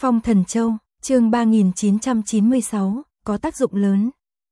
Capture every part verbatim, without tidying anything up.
Phong Thần Châu, chương ba nghìn chín trăm chín mươi sáu, có tác dụng lớn.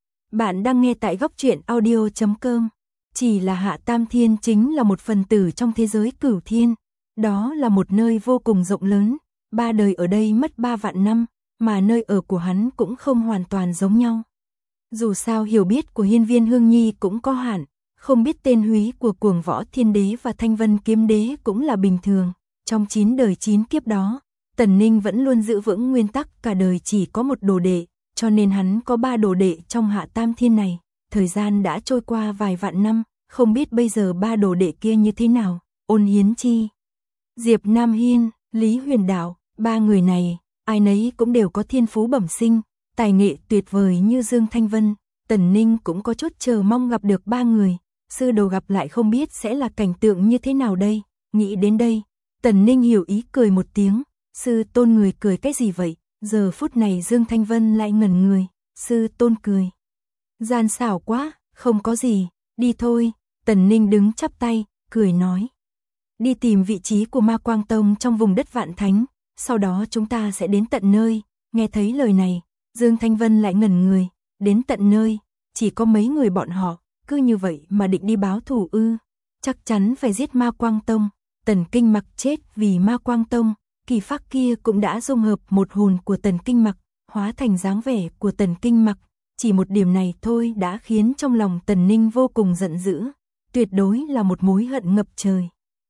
Bạn đang nghe tại góc truyện audio chấm com. Chỉ là Hạ Tam Thiên chính là một phần tử trong thế giới Cửu Thiên. Đó là một nơi vô cùng rộng lớn, ba đời ở đây mất ba vạn năm, mà nơi ở của hắn cũng không hoàn toàn giống nhau. Dù sao hiểu biết của Hiên Viên Hương Nhi cũng có hạn, không biết tên húy của Cuồng Võ Thiên Đế và Thanh Vân Kiếm Đế cũng là bình thường. Trong chín đời chín kiếp đó, Tần Ninh vẫn luôn giữ vững nguyên tắc cả đời chỉ có một đồ đệ, cho nên hắn có ba đồ đệ trong Hạ Tam Thiên này. Thời gian đã trôi qua vài vạn năm, không biết bây giờ ba đồ đệ kia như thế nào. Ôn Hiến Chi, Diệp Nam Hiên, Lý Huyền Đạo, ba người này, ai nấy cũng đều có thiên phú bẩm sinh, tài nghệ tuyệt vời như Dương Thanh Vân. Tần Ninh cũng có chút chờ mong gặp được ba người, sư đồ gặp lại không biết sẽ là cảnh tượng như thế nào đây. Nghĩ đến đây, Tần Ninh hiểu ý cười một tiếng. Sư tôn người cười cái gì vậy? Giờ phút này Dương Thanh Vân lại ngẩn người. Sư tôn cười gian xảo quá, không có gì, đi thôi. Tần Ninh đứng chắp tay, cười nói. Đi tìm vị trí của Ma Quang Tông trong vùng đất Vạn Thánh, sau đó chúng ta sẽ đến tận nơi. Nghe thấy lời này, Dương Thanh Vân lại ngẩn người. Đến tận nơi, chỉ có mấy người bọn họ, cứ như vậy mà định đi báo thù ư? Chắc chắn phải giết Ma Quang Tông. Tần Kinh Mặc chết vì Ma Quang Tông. Kỳ phác kia cũng đã dung hợp một hồn của Tần Kinh Mặc, hóa thành dáng vẻ của Tần Kinh Mặc. Chỉ một điểm này thôi đã khiến trong lòng Tần Ninh vô cùng giận dữ, tuyệt đối là một mối hận ngập trời.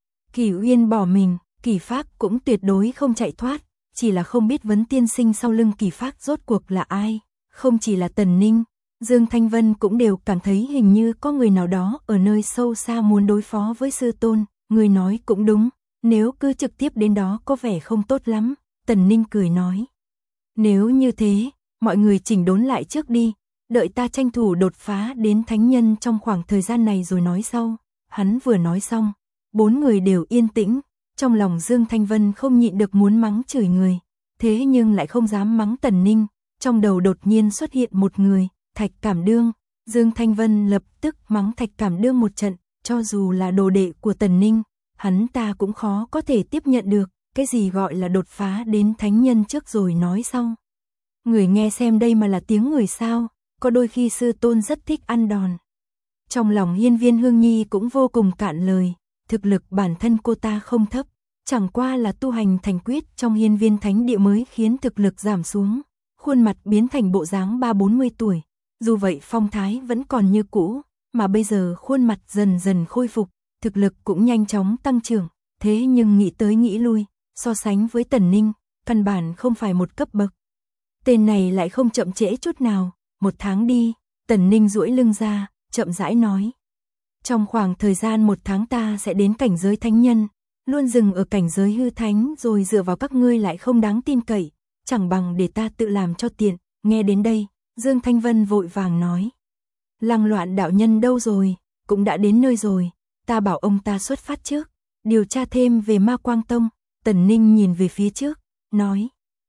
Kỳ Uyên bỏ mình, Kỳ phác cũng tuyệt đối không chạy thoát, chỉ là không biết Vấn tiên sinh sau lưng Kỳ phác rốt cuộc là ai. Không chỉ là Tần Ninh, Dương Thanh Vân cũng đều cảm thấy hình như có người nào đó ở nơi sâu xa muốn đối phó với sư tôn. Người nói cũng đúng. Nếu cứ trực tiếp đến đó có vẻ không tốt lắm, Tần Ninh cười nói. Nếu như thế, mọi người chỉnh đốn lại trước đi, đợi ta tranh thủ đột phá đến thánh nhân trong khoảng thời gian này rồi nói sau. Hắn vừa nói xong, bốn người đều yên tĩnh, trong lòng Dương Thanh Vân không nhịn được muốn mắng chửi người, thế nhưng lại không dám mắng Tần Ninh, trong đầu đột nhiên xuất hiện một người, Thạch Cảm Đương. Dương Thanh Vân lập tức mắng Thạch Cảm Đương một trận, cho dù là đồ đệ của Tần Ninh, hắn ta cũng khó có thể tiếp nhận được, cái gì gọi là đột phá đến thánh nhân trước rồi nói sau. Người nghe xem đây mà là tiếng người sao, có đôi khi sư tôn rất thích ăn đòn. Trong lòng Hiên Viên Hương Nhi cũng vô cùng cạn lời, thực lực bản thân cô ta không thấp, chẳng qua là tu hành thành quyết trong Hiên Viên Thánh Địa mới khiến thực lực giảm xuống, khuôn mặt biến thành bộ dáng ba bốn mươi tuổi, dù vậy phong thái vẫn còn như cũ, mà bây giờ khuôn mặt dần dần khôi phục. Thực lực cũng nhanh chóng tăng trưởng, thế nhưng nghĩ tới nghĩ lui, so sánh với Tần Ninh, căn bản không phải một cấp bậc. Tên này lại không chậm trễ chút nào, một tháng đi, Tần Ninh duỗi lưng ra, chậm rãi nói. Trong khoảng thời gian một tháng ta sẽ đến cảnh giới thánh nhân, luôn dừng ở cảnh giới hư thánh rồi dựa vào các ngươi lại không đáng tin cậy, chẳng bằng để ta tự làm cho tiện. Nghe đến đây, Dương Thanh Vân vội vàng nói. Lăng Loạn đạo nhân đâu rồi, cũng đã đến nơi rồi. Ta bảo ông ta xuất phát trước, điều tra thêm về Ma Quang Tông. Tần Ninh nhìn về phía trước, nói.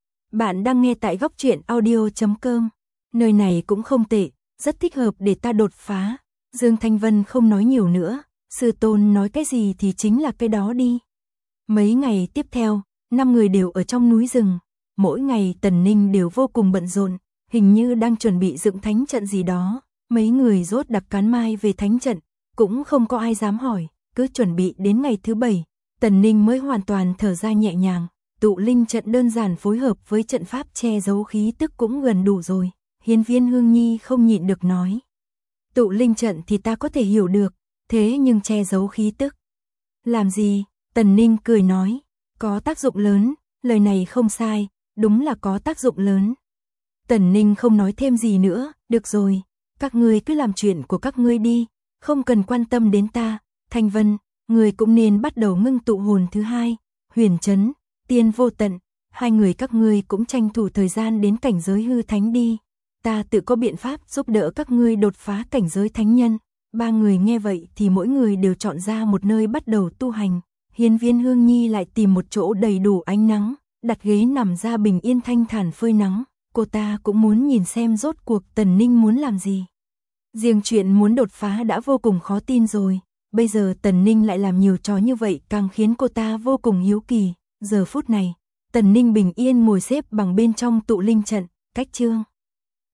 Bạn đang nghe tại góc truyện audio chấm com. Nơi này cũng không tệ, rất thích hợp để ta đột phá. Dương Thanh Vân không nói nhiều nữa, sư tôn nói cái gì thì chính là cái đó đi. Mấy ngày tiếp theo, năm người đều ở trong núi rừng. Mỗi ngày Tần Ninh đều vô cùng bận rộn, hình như đang chuẩn bị dựng thánh trận gì đó. Mấy người rốt đặc cán mai về thánh trận. Cũng không có ai dám hỏi, cứ chuẩn bị đến ngày thứ bảy, Tần Ninh mới hoàn toàn thở ra nhẹ nhàng. Tụ linh trận đơn giản phối hợp với trận pháp che giấu khí tức cũng gần đủ rồi. Hiên Viên Hương Nhi không nhịn được nói. Tụ linh trận thì ta có thể hiểu được, thế nhưng che giấu khí tức. Làm gì? Tần Ninh cười nói. Có tác dụng lớn, lời này không sai, đúng là có tác dụng lớn. Tần Ninh không nói thêm gì nữa, được rồi, các ngươi cứ làm chuyện của các ngươi đi. Không cần quan tâm đến ta. Thanh Vân, người cũng nên bắt đầu ngưng tụ hồn thứ hai. Huyền Trấn, Tiên Vô Tận, hai người các ngươi cũng tranh thủ thời gian đến cảnh giới hư thánh đi. Ta tự có biện pháp giúp đỡ các ngươi đột phá cảnh giới thánh nhân. Ba người nghe vậy thì mỗi người đều chọn ra một nơi bắt đầu tu hành. Hiên Viên Hương Nhi lại tìm một chỗ đầy đủ ánh nắng, đặt ghế nằm ra bình yên thanh thản phơi nắng. Cô ta cũng muốn nhìn xem rốt cuộc Tần Ninh muốn làm gì. Riêng chuyện muốn đột phá đã vô cùng khó tin rồi, bây giờ Tần Ninh lại làm nhiều trò như vậy càng khiến cô ta vô cùng hiếu kỳ. Giờ phút này, Tần Ninh bình yên ngồi xếp bằng bên trong tụ linh trận, cách Trương